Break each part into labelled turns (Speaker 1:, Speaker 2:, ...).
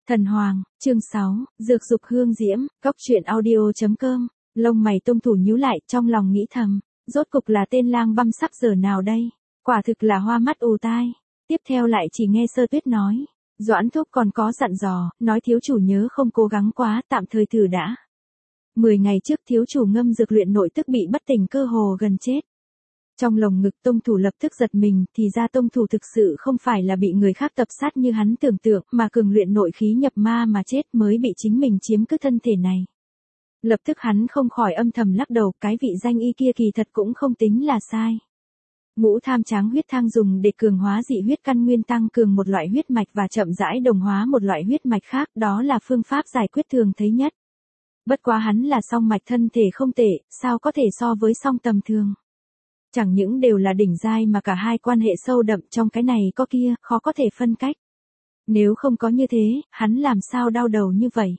Speaker 1: Thần Hoàng, chương 6, Dược dục hương diễm, Cóc truyện audio.com, lông mày Tông Thủ nhíu lại trong lòng nghĩ thầm, rốt cục là tên lang băm sắp giờ nào đây, quả thực là hoa mắt ù tai. Tiếp theo lại chỉ nghe Sơ Tuyết nói, Doãn Thúc còn có dặn dò, nói thiếu chủ nhớ không cố gắng quá, tạm thời thử đã. 10 ngày trước thiếu chủ ngâm dược luyện nội tức bị bất tỉnh cơ hồ gần chết. Trong lồng ngực Tông Thủ lập tức giật mình, thì ra Tông Thủ thực sự không phải là bị người khác tập sát như hắn tưởng tượng, mà cường luyện nội khí nhập ma mà chết mới bị chính mình chiếm cứ thân thể này. Lập tức hắn không khỏi âm thầm lắc đầu, cái vị danh y kia kỳ thật cũng không tính là sai. Ngũ tham tráng huyết thang dùng để cường hóa dị huyết căn nguyên, tăng cường một loại huyết mạch và chậm rãi đồng hóa một loại huyết mạch khác, đó là phương pháp giải quyết thường thấy nhất. Bất quá hắn là song mạch thân thể không tệ, sao có thể so với song tầm thường. Chẳng những đều là đỉnh giai mà cả hai quan hệ sâu đậm, trong cái này có kia, khó có thể phân cách. Nếu không có như thế, hắn làm sao đau đầu như vậy.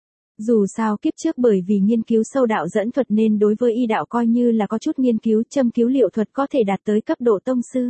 Speaker 1: Dù sao kiếp trước bởi vì nghiên cứu sâu đạo dẫn thuật nên đối với y đạo coi như là có chút nghiên cứu, châm cứu liệu thuật có thể đạt tới cấp độ tông sư.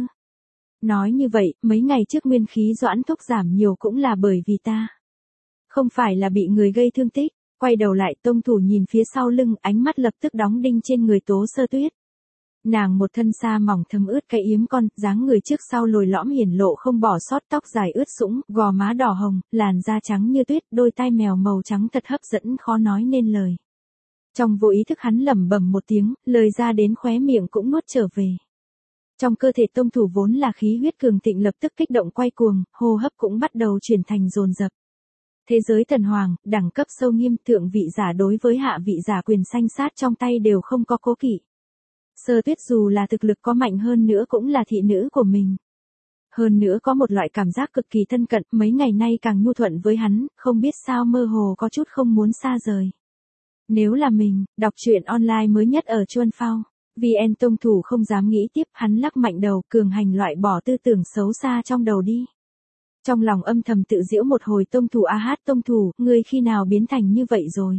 Speaker 1: Nói như vậy, mấy ngày trước nguyên khí Doãn Thúc giảm nhiều cũng là bởi vì ta. Không phải là bị người gây thương tích. Quay đầu lại Tông Thủ nhìn phía sau lưng, ánh mắt lập tức đóng đinh trên người Tố Sơ Tuyết. Nàng một thân sa mỏng thấm ướt cái yếm con, dáng người trước sau lồi lõm hiển lộ không bỏ sót, tóc dài ướt sũng, gò má đỏ hồng, làn da trắng như tuyết, đôi tai mèo màu trắng thật hấp dẫn khó nói nên lời. Trong vô ý thức hắn lẩm bẩm một tiếng, lời ra đến khóe miệng cũng nuốt trở về. Trong cơ thể Tông Thủ vốn là khí huyết cường thịnh lập tức kích động quay cuồng, hô hấp cũng bắt đầu chuyển thành dồn dập. Thế giới thần hoàng, đẳng cấp sâu nghiêm, thượng vị giả đối với hạ vị giả quyền sanh sát trong tay đều không có cố kỵ. Sơ Tuyết dù là thực lực có mạnh hơn nữa cũng là thị nữ của mình. Hơn nữa có một loại cảm giác cực kỳ thân cận, mấy ngày nay càng nhu thuận với hắn, không biết sao mơ hồ có chút không muốn xa rời. Nếu là mình, đọc truyện online mới nhất ở Chuân Phao, VN. Tông Thủ không dám nghĩ tiếp, hắn lắc mạnh đầu, cường hành loại bỏ tư tưởng xấu xa trong đầu đi. Trong lòng âm thầm tự giễu một hồi, Tông Thủ Tông Thủ, ngươi khi nào biến thành như vậy rồi?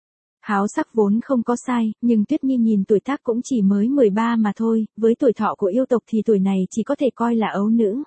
Speaker 1: Háo sắc vốn không có sai, nhưng Tuyết Nhi nhìn tuổi tác cũng chỉ mới 13 mà thôi, với tuổi thọ của yêu tộc thì tuổi này chỉ có thể coi là ấu nữ.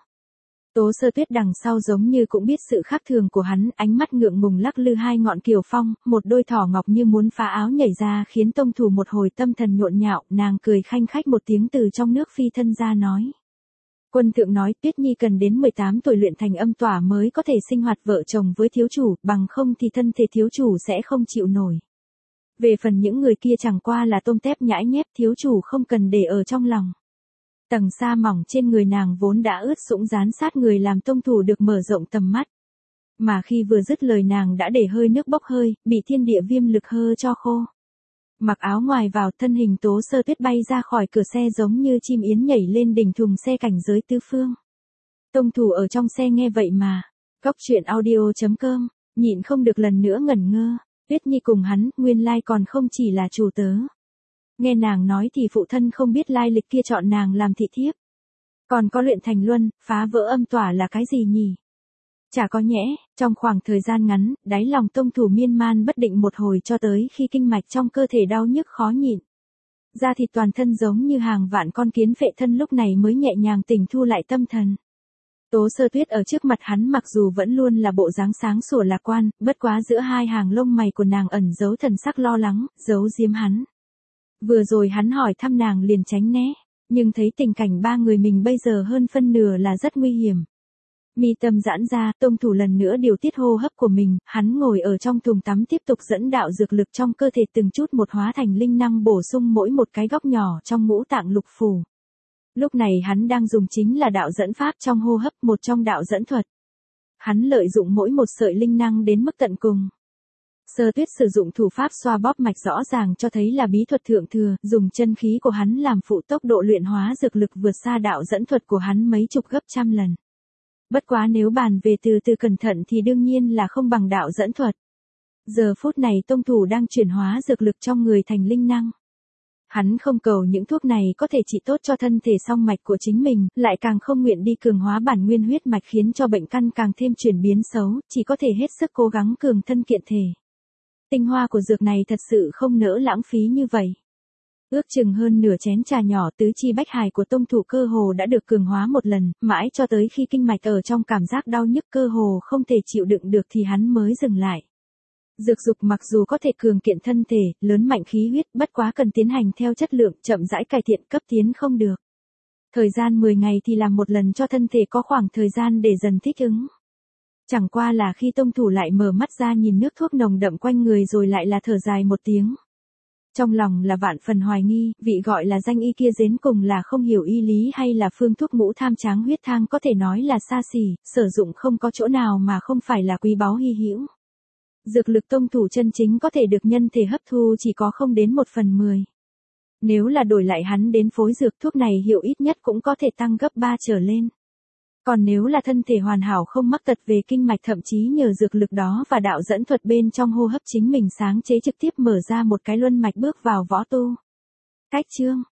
Speaker 1: Tố Sơ Tuyết đằng sau giống như cũng biết sự khác thường của hắn, ánh mắt ngượng ngùng lắc lư hai ngọn kiều phong, một đôi thỏ ngọc như muốn phá áo nhảy ra khiến Tông Thủ một hồi tâm thần nhộn nhạo, nàng cười khanh khách một tiếng từ trong nước phi thân ra nói. Quân thượng nói Tuyết Nhi cần đến 18 tuổi luyện thành âm tỏa mới có thể sinh hoạt vợ chồng với thiếu chủ, bằng không thì thân thể thiếu chủ sẽ không chịu nổi. Về phần những người kia chẳng qua là tôm tép nhãi nhép, thiếu chủ không cần để ở trong lòng. Tầng sa mỏng trên người nàng vốn đã ướt sũng dán sát người làm Tông Thủ được mở rộng tầm mắt. Mà khi vừa dứt lời nàng đã để hơi nước bốc hơi, bị thiên địa viêm lực hơ cho khô. Mặc áo ngoài vào, thân hình Tố Sơ Tuyết bay ra khỏi cửa xe giống như chim yến nhảy lên đỉnh thùng xe cảnh giới tứ phương. Tông Thủ ở trong xe nghe vậy mà, Cóc truyện audio.com, nhịn không được lần nữa ngẩn ngơ. Tuyết Nhi cùng hắn, nguyên lai còn không chỉ là chủ tớ. Nghe nàng nói thì phụ thân không biết lai lịch kia chọn nàng làm thị thiếp. Còn có luyện thành luân, phá vỡ âm tỏa là cái gì nhỉ? Chả có nhẽ, trong khoảng thời gian ngắn, đáy lòng Tông Thủ miên man bất định một hồi cho tới khi kinh mạch trong cơ thể đau nhức khó nhịn. Da thịt toàn thân giống như hàng vạn con kiến phệ thân lúc này mới nhẹ nhàng tỉnh thu lại tâm thần. Tố Sơ Tuyết ở trước mặt hắn mặc dù vẫn luôn là bộ dáng sáng sủa lạc quan, bất quá giữa hai hàng lông mày của nàng ẩn giấu thần sắc lo lắng, giấu giếm hắn. Vừa rồi hắn hỏi thăm nàng liền tránh né, nhưng thấy tình cảnh ba người mình bây giờ hơn phân nửa là rất nguy hiểm. Mi tâm giãn ra, Tông Thủ lần nữa điều tiết hô hấp của mình, hắn ngồi ở trong thùng tắm tiếp tục dẫn đạo dược lực trong cơ thể từng chút một hóa thành linh năng bổ sung mỗi một cái góc nhỏ trong ngũ tạng lục phủ. Lúc này hắn đang dùng chính là đạo dẫn pháp trong hô hấp, một trong đạo dẫn thuật. Hắn lợi dụng mỗi một sợi linh năng đến mức tận cùng. Sơ Tuyết sử dụng thủ pháp xoa bóp mạch rõ ràng cho thấy là bí thuật thượng thừa, dùng chân khí của hắn làm phụ, tốc độ luyện hóa dược lực vượt xa đạo dẫn thuật của hắn mấy chục gấp trăm lần. Bất quá nếu bàn về từ từ cẩn thận thì đương nhiên là không bằng đạo dẫn thuật. Giờ phút này Tông Thủ đang chuyển hóa dược lực trong người thành linh năng. Hắn không cầu những thuốc này có thể trị tốt cho thân thể song mạch của chính mình, lại càng không nguyện đi cường hóa bản nguyên huyết mạch khiến cho bệnh căn càng thêm chuyển biến xấu, chỉ có thể hết sức cố gắng cường thân kiện thể. Tinh hoa của dược này thật sự không nỡ lãng phí như vậy. Ước chừng hơn nửa chén trà nhỏ tứ chi bách hải của tông thủ cơ hồ đã được cường hóa một lần, mãi cho tới khi kinh mạch ở trong cảm giác đau nhức cơ hồ không thể chịu đựng được thì hắn mới dừng lại. Dược dục mặc dù có thể cường kiện thân thể, lớn mạnh khí huyết, bất quá cần tiến hành theo chất lượng, chậm rãi cải thiện, cấp tiến không được. Thời gian 10 ngày thì làm một lần cho thân thể có khoảng thời gian để dần thích ứng. Chẳng qua là khi tông thủ lại mở mắt ra nhìn nước thuốc nồng đậm quanh người rồi lại là thở dài một tiếng. Trong lòng là vạn phần hoài nghi, vị gọi là danh y kia đến cùng là không hiểu y lý hay là phương thuốc ngũ tham tráng huyết thang có thể nói là xa xỉ, sử dụng không có chỗ nào mà không phải là quý báu hy hữu. Dược lực tông thủ chân chính có thể được nhân thể hấp thu chỉ có không đến 1/10. Nếu là đổi lại hắn đến phối dược thuốc này hiệu ít nhất cũng có thể tăng gấp 3 trở lên. Còn nếu là thân thể hoàn hảo không mắc tật về kinh mạch thậm chí nhờ dược lực đó và đạo dẫn thuật bên trong hô hấp chính mình sáng chế trực tiếp mở ra một cái luân mạch bước vào võ tu. Cách chương